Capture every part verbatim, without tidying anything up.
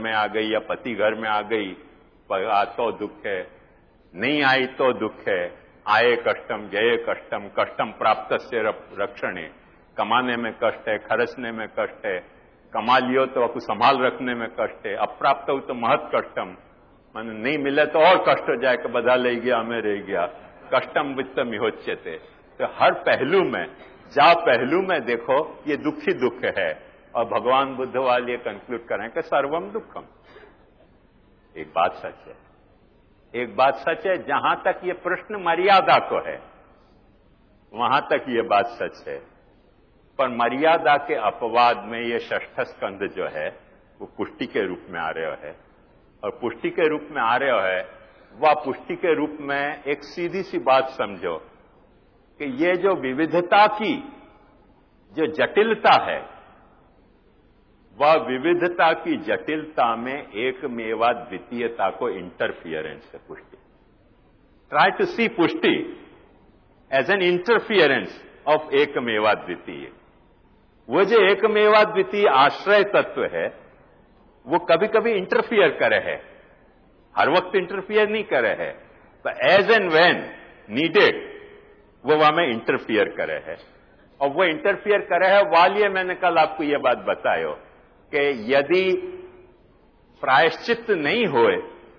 में आ गई या पति घर में आ गई तो दुख है, नहीं आई तो दुख है। आए कष्टम गए कष्टम, कष्टम प्राप्त से रक्षणे, कमाने में कष्ट है, खर्चने में कष्ट है, कमा लियो तो आपको संभाल रखने में कष्ट है, अप्राप्त हो तो महत कष्टम, माने नहीं मिले तो और कष्ट हो जाए कि बधा ले गया हमें रह गया, कष्टम वित्तम विहोच्यते। तो हर पहलू में, जा पहलू में देखो ये दुखी दुख है। और भगवान बुद्ध वाले कंक्लूड करें कि सर्वम दुखम। एक बात सच है, एक बात सच है, जहां तक ये प्रश्न मर्यादा को है वहां तक ये बात सच है, पर मर्यादा के अपवाद में ये षष्ठ स्कंध जो है वो पुष्टि के रूप में आ रहा है। और पुष्टि के रूप में आ रहा है, वह पुष्टि के रूप में एक सीधी सी बात समझो कि ये जो विविधता की जो जटिलता है, वह विविधता की जटिलता में एक मेवा द्वितीयता को इंटरफियरेंस है पुष्टि। ट्राई टू सी पुष्टि एज एन इंटरफियरेंस ऑफ एक मेवा द्वितीय। वो जो एक मेवा द्वितीय आश्रय तत्व है वो कभी कभी इंटरफियर करे है, हर वक्त इंटरफियर नहीं करे है, तो एज एंड व्हेन नीडेड वो वहां में इंटरफियर करे है। और वो इंटरफियर करे है वालिए मैंने कल आपको ये बात बतायो कि यदि प्रायश्चित नहीं होए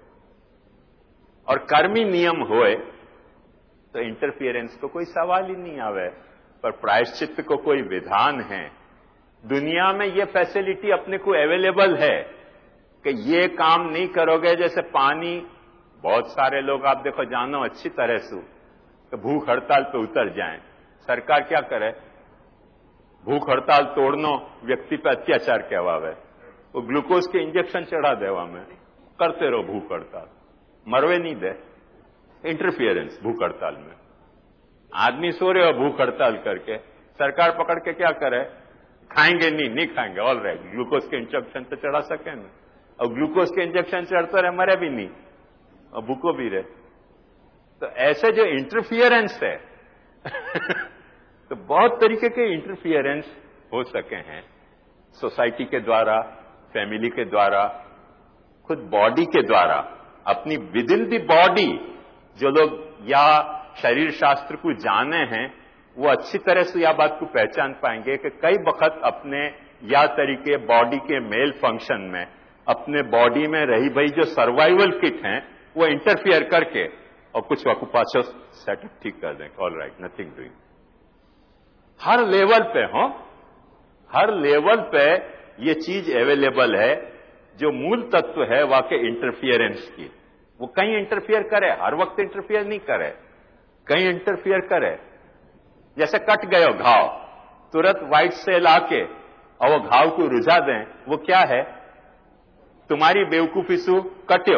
और कर्मी नियम होए तो इंटरफियरेंस को कोई सवाल ही नहीं आवे। पर प्रायश्चित को कोई विधान है, दुनिया में ये फैसिलिटी अपने को अवेलेबल है कि ये काम नहीं करोगे, जैसे पानी, बहुत सारे लोग आप देखो जानो अच्छी तरह से कि भूख हड़ताल पे उतर जाएं, सरकार क्या करे, भूख हड़ताल तोड़नो व्यक्ति पे अत्याचार कहवावे, वो ग्लूकोज के इंजेक्शन चढ़ा देवा में, करते रहो भूख हड़ताल, मरवे नहीं दे, इंटरफियरेंस भूख हड़ताल में। आदमी सो रहे हो भूख हड़ताल करके, सरकार पकड़ के क्या करे, खाएंगे नहीं, नहीं खाएंगे, ऑल राइट, ग्लूकोज के इंजेक्शन तो चढ़ा सके ना, और ग्लूकोज के इंजेक्शन चढ़ते रहे, मरे भी नहीं और भूखो भी रहे। तो ऐसे जो इंटरफियरेंस है तो बहुत तरीके के इंटरफियरेंस हो सके हैं, सोसाइटी के द्वारा, फैमिली के द्वारा, खुद बॉडी के द्वारा, अपनी विद इन दी बॉडी। जो लोग या शरीर शास्त्र को जाने हैं वो अच्छी तरह से यह बात को पहचान पाएंगे कि कई वक्त अपने या तरीके बॉडी के मेल फंक्शन में, अपने बॉडी में रही भाई जो सर्वाइवल किट हैं वो इंटरफियर करके और कुछ वक्त पाछो सेटअप ठीक कर दें, ऑल राइट, नथिंग डूइंग। हर लेवल पे हो, हर लेवल पे ये चीज अवेलेबल है। जो मूल तत्व है वाकई इंटरफियरेंस की, वो कहीं इंटरफियर करे, हर वक्त इंटरफियर नहीं करे, कहीं इंटरफियर करे। जैसे कट गयो घाव, तुरंत व्हाइट सेल आके और वो घाव को रुझा दें, वो क्या है, तुम्हारी बेवकूफी सु कट्यो।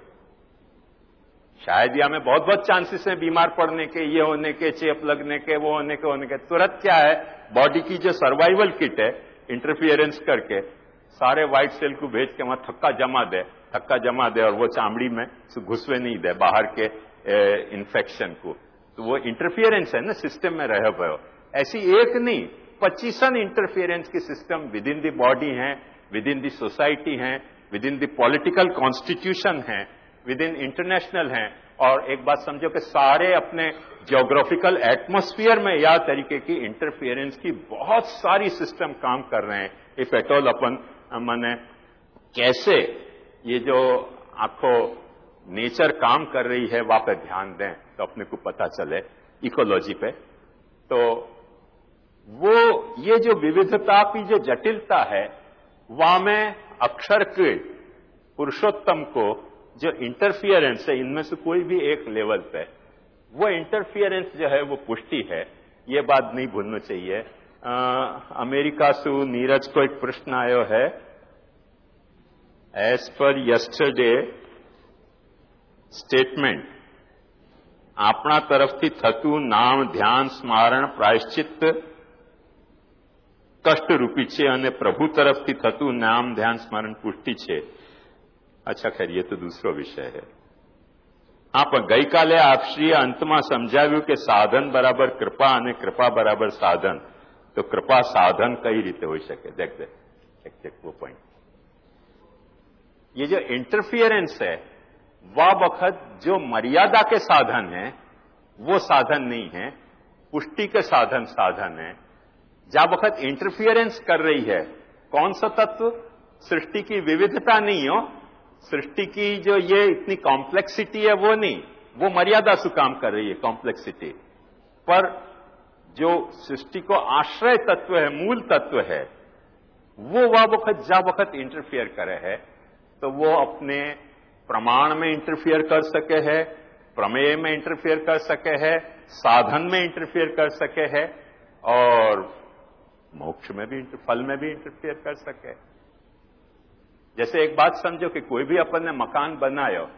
शायद या में बहुत बहुत चांसेस हैं बीमार पड़ने के, ये होने के, चेप लगने के, वो होने के होने के। तुरंत क्या है, बॉडी की जो सर्वाइवल किट है इंटरफियरेंस करके सारे व्हाइट सेल को भेज के वहां थक्का जमा दे, थक्का जमा दे और वो चामड़ी में घुसवे नहीं दे बाहर के इन्फेक्शन को। तो वो इंटरफियरेंस है ना, सिस्टम में रहे भयो। ऐसी एक नहीं, पच्चीसन इंटरफियरेंस की system within the body है, विद इन दी सोसाइटी है, within the political constitution है, विद इन इंटरनेशनल है। और एक बात समझो कि सारे अपने जियोग्राफिकल एटमॉस्फेयर में या तरीके की इंटरफियरेंस की बहुत सारी सिस्टम काम कर रहे हैं। इफ एट ऑल अपन माने कैसे ये जो आखो नेचर काम कर रही है वहां पर ध्यान दें तो अपने को पता चले इकोलॉजी पे। तो वो ये जो विविधता की जो जटिलता है वहां में अक्षर के पुरुषोत्तम को जो इंटरफियरेंस है, इनमें से कोई भी एक लेवल पे वो इंटरफियरेंस जो है वो पुष्टि है, ये बात नहीं भूलना चाहिए। आ, अमेरिका से नीरज को एक प्रश्न आयो है, एज पर यस्टरडे स्टेटमेंट આપણા તરફથી થતું નામ ધ્યાન સ્મરણ પ્રાયશ્ચિત કષ્ટરૂપી છે અને પ્રભુ તરફથી થતું નામ ધ્યાન સ્મરણ પુષ્ટિ છે। અચ્છા ખેર ये तो दूसरो विषय है। હા, પણ ગઈકાલે આપશ્રીએ અંતમાં સમજાવ્યું કે સાધન બરાબર કૃપા અને કૃપા બરાબર સાધન, તો કૃપા સાધન કઈ રીતે હોઈ શકે? દેખ દે એક એક वो पॉइंट। ये जो इंटरफियरेंस है वह वक्त जो मर्यादा के साधन है वो साधन नहीं है, पुष्टि के साधन साधन है। जब वक्त इंटरफियरेंस कर रही है कौन सा तत्व? सृष्टि की विविधता नहीं हो, सृष्टि की जो ये इतनी कॉम्प्लेक्सिटी है वो नहीं, वो मर्यादा से काम कर रही है कॉम्प्लेक्सिटी पर। जो सृष्टि को आश्रय तत्व है, मूल तत्व है, वो वह वक्त जब वक्त इंटरफियर करे है तो वो अपने प्रमाण में इंटरफियर कर सके है, प्रमेय में इंटरफियर कर सके है, साधन में इंटरफियर कर सके है और मोक्ष में भी, फल में भी इंटरफियर कर सके। जैसे एक बात समझो कि कोई भी अपन ने मकान बनायो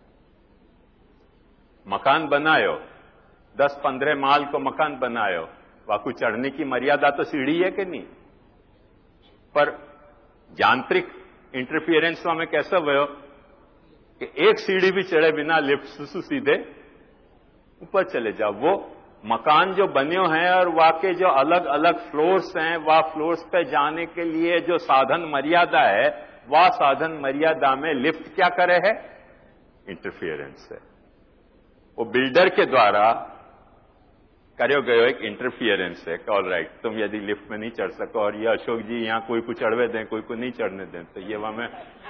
मकान बनायो दस पंद्रह माल को मकान बनायो, वाकू चढ़ने की मर्यादा तो सीढ़ी है कि नहीं? पर यांत्रिक इंटरफियरेंस में कैसा भयो कि एक सीढ़ी भी चढ़े बिना लिफ्ट से सीधे ऊपर चले जाओ। वो मकान जो बन्यो है और वाके जो अलग अलग फ्लोर्स हैं, वह फ्लोर्स पे जाने के लिए जो साधन मर्यादा है, वह साधन मर्यादा में लिफ्ट क्या करे है? इंटरफियरेंस है। वो बिल्डर के द्वारा करो गयो एक इंटरफियरेंस है। ऑल राइट, तुम यदि लिफ्ट में नहीं चढ़ सको और ये अशोक जी यहाँ कोई को चढ़वे दें, कोई को नहीं चढ़ने दें, तो ये वहां में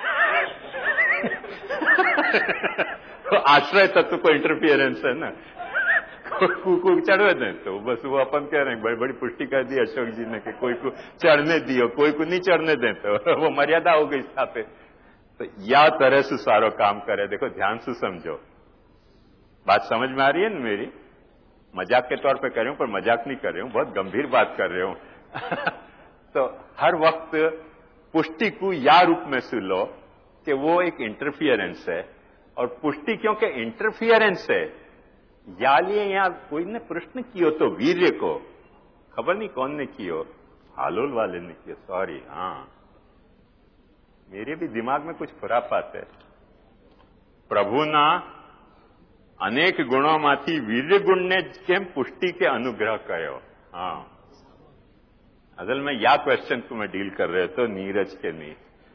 तो आश्रय तत्व को इंटरफियरेंस है ना। कोई को चढ़वे दें तो बस वो अपन कह रहे हैं बड़ी बड़ी पुष्टि कर दी अशोक जी ने कि कोई को चढ़ने दियो, कोई को नहीं चढ़ने दें, तो वो मर्यादा हो गई स्थापित। तो या तरह से सारो काम करे। देखो ध्यान से समझो, बात समझ में आ रही है ना मेरी? मजाक के तौर पे कर रही हूं पर मजाक नहीं कर रही हूं, बहुत गंभीर बात कर रही हूं। तो हर वक्त पुष्टि को या रूप में सुन लो कि वो एक इंटरफियरेंस है, और पुष्टि क्योंकि इंटरफियरेंस है, या लिए यहां कोई ने प्रश्न कियो तो वीर्य को, खबर नहीं कौन ने कियो, हालोल वाले ने किया, सॉरी, हाँ मेरे भी दिमाग में कुछ खुरापात है। प्रभु ना अनेक गुणों माथी वीर्य गुण ने केम पुष्टि के अनुग्रह करो। हाँ, असल में या क्वेश्चन को मैं डील कर रहे तो नीरज के नहीं।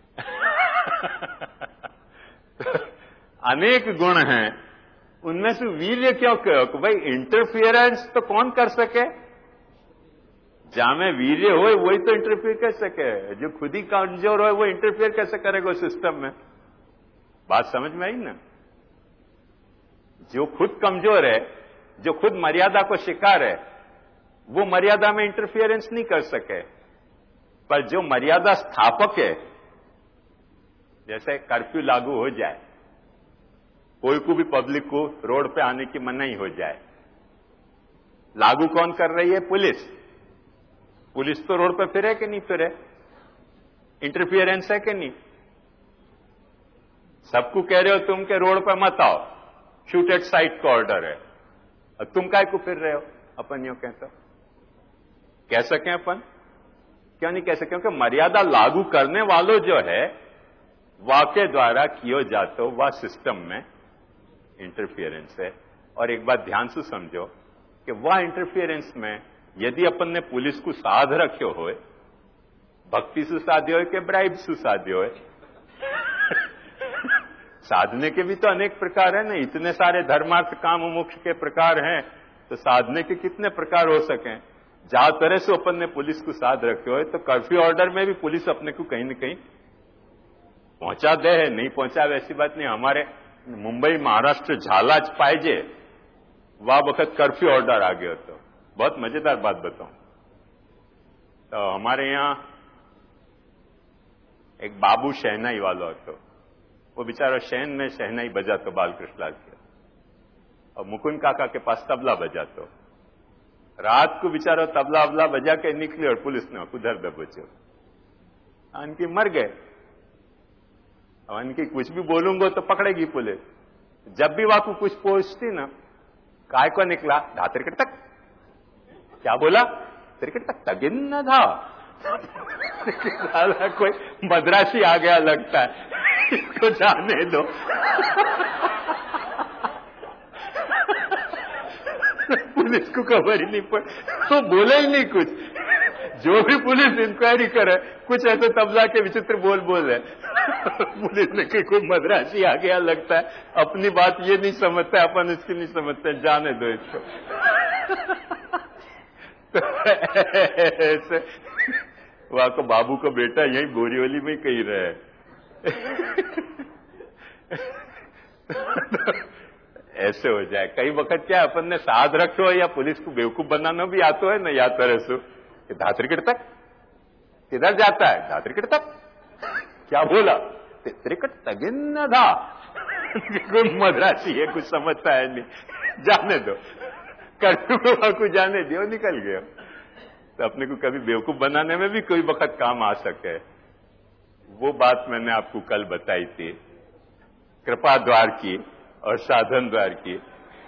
अनेक गुण हैं, उनमें से वीर्य क्यों कहो? भाई इंटरफियरेंस तो कौन कर सके? जामे वीर्य हो वही तो इंटरफियर कर सके। जो खुद ही कमजोर हो वो इंटरफियर कैसे करेगा सिस्टम में? बात समझ में आई ना? जो खुद कमजोर है, जो खुद मर्यादा को शिकार है, वो मर्यादा में इंटरफियरेंस नहीं कर सके। पर जो मर्यादा स्थापक है, जैसे कर्फ्यू लागू हो जाए, कोई को भी पब्लिक को रोड पे आने की मनाही हो जाए, लागू कौन कर रही है? पुलिस। पुलिस तो रोड पे फिरे कि नहीं फिरे? इंटरफियरेंस है कि नहीं? सबको कह रहे हो तुम के रोड पे मत आओ, शूट एट साइट का ऑर्डर है, और तुम काय को फिर रहे हो? अपन यूं कहते कह सकें अपन? क्यों नहीं कह सके? क्योंकि मर्यादा लागू करने वालों जो है वाके द्वारा कियो जातो वह सिस्टम में इंटरफियरेंस है। और एक बात ध्यान से समझो कि वह इंटरफियरेंस में यदि अपन ने पुलिस को साध रखो हो, भक्ति से साध्यो के ब्राइब से साध्यो है, साधने के भी तो अनेक प्रकार है ना। इतने सारे धर्मार्थ काम मोक्ष के प्रकार हैं, तो साधने के कितने प्रकार हो सकें? जहां तरह से अपन ने पुलिस को साध रखे हो, तो कर्फ्यू ऑर्डर में भी पुलिस अपने को कहीं न कहीं पहुंचा दे है, नहीं पहुंचा वैसी बात नहीं। हमारे मुंबई महाराष्ट्र झालाच पाइजे वह वक्त कर्फ्यू ऑर्डर आ गया। तो बहुत मजेदार बात बताऊं तो हमारे यहां एक बाबू शहनाई वाला तो वो बेचारा शहन में शहनाई बजा तो बालकृष्ण लाल के, और मुकुंद काका के पास तबला बजा तो रात को बेचारा तबला अबला बजा के निकले और पुलिस ने उधर दबोचे, इनकी मर गए। अब इनकी कुछ भी बोलूंगा तो पकड़ेगी पुलिस। जब भी वाकू कुछ पूछती ना, काय को निकला धा तिरकट तक, क्या बोला? तिरकट तक तगिन न था। कोई मद्रासी आ गया लगता है, इसको जाने दो। पुलिस को खबर ही नहीं पड़ी, तो बोले ही नहीं कुछ। जो भी पुलिस इंक्वायरी करे कुछ ऐसे तबला के विचित्र बोल बोल है। पुलिस ने कि कोई मद्रासी आ गया लगता है, अपनी बात ये नहीं समझता, अपन इसकी नहीं समझते, जाने दो इसको। तो ऐसे वहां को बाबू को बेटा यही बोरीवली में कही रहे। ऐसे हो जाए कई वक्त। क्या अपन ने साध रखो या पुलिस को बेवकूफ बनाना भी आता है ना, या तरह से धात्रिकट तक किधर जाता है, धात्रिकट तक क्या बोला, त्रिकट तगिन था। कोई मद्रासी है, कुछ समझता है नहीं, जाने दो, कर्फ्यू को जाने दियो, निकल गया। तो अपने को कभी बेवकूफ बनाने में भी कोई वक्त काम आ सके। वो बात मैंने आपको कल बताई थी, कृपा द्वार की और साधन द्वार की।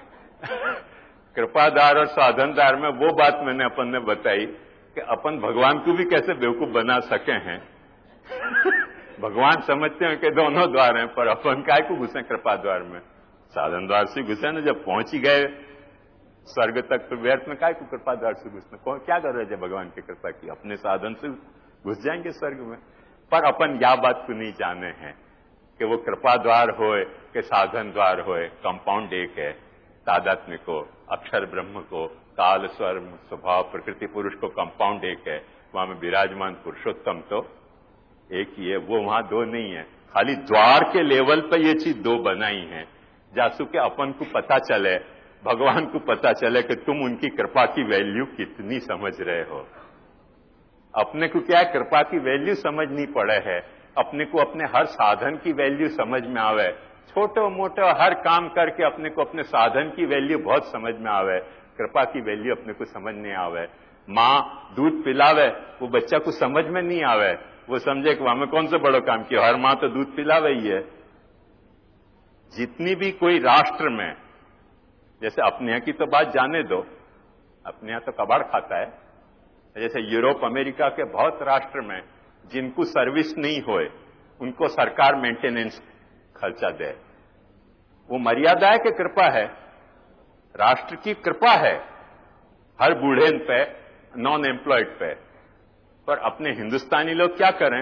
कृपा द्वार और साधन द्वार में वो बात मैंने अपन ने बताई कि अपन भगवान को भी कैसे बेवकूफ बना सके हैं। भगवान समझते हैं कि दोनों द्वार हैं, पर अपन काय को घुसे कृपा द्वार में, साधन द्वार से घुसे ना। जब पहुंच ही गए स्वर्ग तक तो व्यर्थ में काय को कृपा द्वार से घुसना, कौन क्या कर रहे थे भगवान की कृपा की, अपने साधन से घुस जाएंगे स्वर्ग में। पर अपन यह बात को नहीं जाने हैं कि वो कृपा द्वार होए कि साधन द्वार होए, कंपाउंड एक है। तादात्म्य को, अक्षर ब्रह्म को, काल स्वर स्वभाव प्रकृति पुरुष को कंपाउंड एक है। वहां में विराजमान पुरुषोत्तम तो एक ही है, वो वहां दो नहीं है। खाली द्वार के लेवल पर ये चीज दो बनाई है, जासू के अपन को पता चले, भगवान को पता चले कि तुम उनकी कृपा की वैल्यू कितनी समझ रहे हो। अपने को क्या है, कृपा की वैल्यू समझनी पड़े है, अपने को अपने हर साधन की वैल्यू समझ में आवे। छोटो मोटो हर काम करके अपने को अपने साधन की वैल्यू बहुत समझ में आवे, कृपा की वैल्यू अपने को समझ नहीं आवे। माँ दूध पिलावे, वो बच्चा को समझ में नहीं आवे, वो समझे कि हमें कौन सा बड़ो काम किया, हर माँ तो दूध पिलावे ही है। जितनी भी कोई राष्ट्र में, जैसे अपने यहाँ की तो बात जाने दो, अपने यहाँ तो कबाड़ खाता है, जैसे यूरोप अमेरिका के बहुत राष्ट्र में जिनको सर्विस नहीं होए उनको सरकार मेंटेनेंस खर्चा दे। वो मर्यादा है कि कृपा है, राष्ट्र की कृपा है हर बूढ़े पे, नॉन एम्प्लॉयड पे। पर अपने हिंदुस्तानी लोग क्या करें,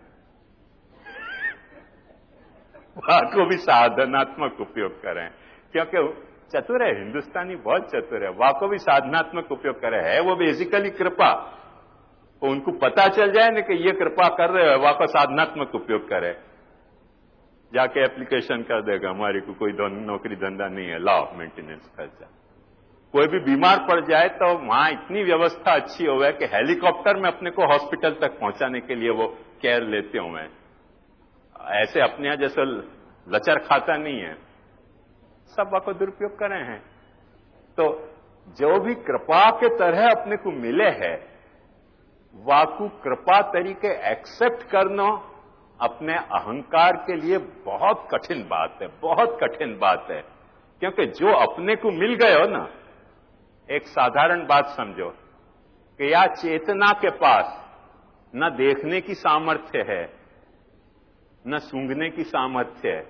वहां को भी साधनात्मक उपयोग करें, क्योंकि चतुर है हिंदुस्तानी, बहुत चतुर है, वहां को भी साधनात्मक उपयोग करे है। वो बेसिकली कृपा, तो उनको पता चल जाए ना कि ये कृपा कर रहे हो, वहां का साधनात्मक उपयोग करे, जाके एप्लीकेशन कर देगा हमारी को कोई नौकरी धंधा नहीं है, लाओ मेंटेनेंस खर्चा। कोई भी बीमार पड़ जाए तो वहां इतनी व्यवस्था अच्छी हो कि हेलीकॉप्टर में अपने को हॉस्पिटल तक पहुंचाने के लिए वो केयर लेते हुए। ऐसे अपने यहां जैसे लचर खाता नहीं है, सब को दुरुपयोग करे हैं। तो जो भी कृपा के तरह अपने को मिले है, वाकु कृपा तरीके एक्सेप्ट करना अपने अहंकार के लिए बहुत कठिन बात है, बहुत कठिन बात है। क्योंकि जो अपने को मिल गए हो ना, एक साधारण बात समझो कि या चेतना के पास न देखने की सामर्थ्य है, न सूंघने की सामर्थ्य है,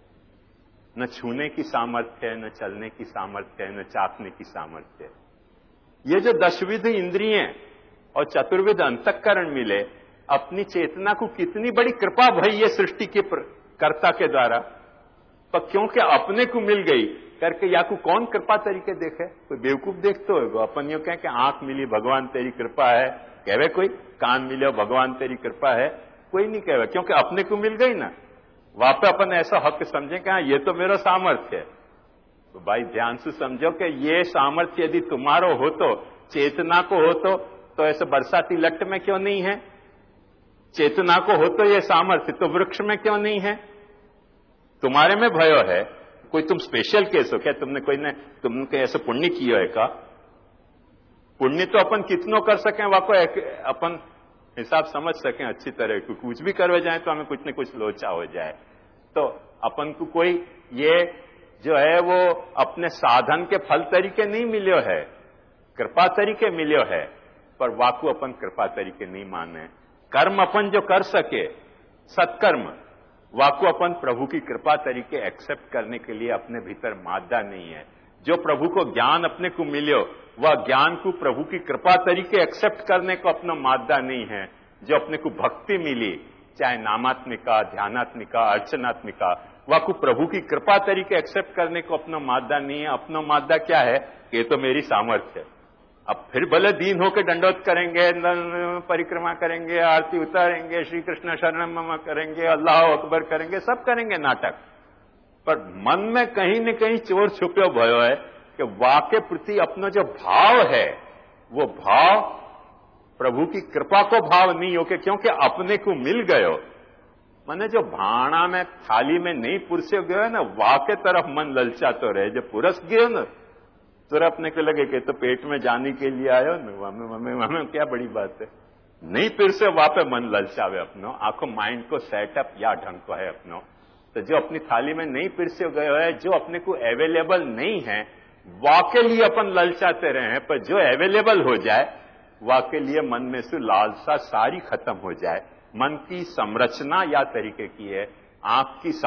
न छूने की सामर्थ्य है, न चलने की सामर्थ्य है, न चाखने की सामर्थ्य है। ये जो दशविध इंद्रियें और चतुर्विध अंतःकरण मिले, अपनी चेतना को कितनी बड़ी कृपा भई ये सृष्टि के कर्ता के द्वारा। पर क्योंकि अपने को मिल गई करके या को कौन कृपा तरीके देखे, कोई बेवकूफ देखते हो। अपन यो कहें कि आंख मिली भगवान तेरी कृपा है, कहवे कोई, कान मिले भगवान तेरी कृपा है, कोई नहीं कहवे, क्योंकि अपने को मिल गई ना। वहां पे अपन ऐसा हक समझे कि हाँ ये तो मेरा सामर्थ्य है। तो भाई ध्यान से समझो कि ये सामर्थ्य यदि तुम्हारो हो तो, चेतना को हो तो, तो ऐसे बरसाती लट में क्यों नहीं है? चेतना को हो तो ये सामर्थ्य तो वृक्ष में क्यों नहीं है? तुम्हारे में भयो है, कोई तुम स्पेशल केस हो क्या? तुमने कोई ने तुमने ऐसे पुण्य किया है का? पुण्य तो अपन कितनों कर सकें, वाको अपन हिसाब समझ सकें अच्छी तरह को, कुछ भी करवे जाए तो हमें कुछ न कुछ लोचा हो जाए। तो अपन को कोई ये जो है वो अपने साधन के फल तरीके नहीं मिलो है, कृपा तरीके मिलो है, पर वाकु अपन कृपा तरीके नहीं माने। कर्म अपन जो कर सके सत्कर्म, वाकु अपन प्रभु की कृपा तरीके एक्सेप्ट करने के लिए अपने भीतर मादा नहीं है। जो प्रभु को ज्ञान अपने को मिलियो वह ज्ञान को प्रभु की कृपा तरीके एक्सेप्ट करने को अपना मादा नहीं है। जो अपने को भक्ति मिली, चाहे नामात्मिका, ध्यानात्मिका, अर्चनात्मिका, वह को प्रभु की कृपा तरीके एक्सेप्ट करने को अपना मादा नहीं है। अपना मादा क्या है? ये तो मेरी सामर्थ्य है। अब फिर भले दीन होकर दंडोत करेंगे, परिक्रमा करेंगे, आरती उतारेंगे, श्री कृष्ण शरणम मम करेंगे, अल्लाह अकबर करेंगे, सब करेंगे नाटक, पर मन में कहीं न कहीं चोर छुपो भयो है कि वाके प्रति अपना जो भाव है वो भाव प्रभु की कृपा को भाव नहीं हो के, क्योंकि अपने को मिल गयो। मैंने जो भाणा में थाली में नहीं पुरसे गयो है ना, वाके तरफ मन ललचा तो रहे। जो पुरस गयो ना तो अपने को लगे कि तो पेट में जाने के लिए आयो ना, वहां में वहां में क्या बड़ी बात है। नहीं फिर से वहां पे मन ललचावे अपनो, आंखों माइंड को सेटअप या ढंग को है अपनो। तो जो अपनी थाली में नहीं पिरसे गयो है, जो अपने को अवेलेबल नहीं है, वाके लिए अपन ललचाते रहे हैं, पर जो अवेलेबल हो जाए वाके लिए मन में से लालसा सारी खत्म हो जाए। मन की संरचना या तरीके की है, आंख की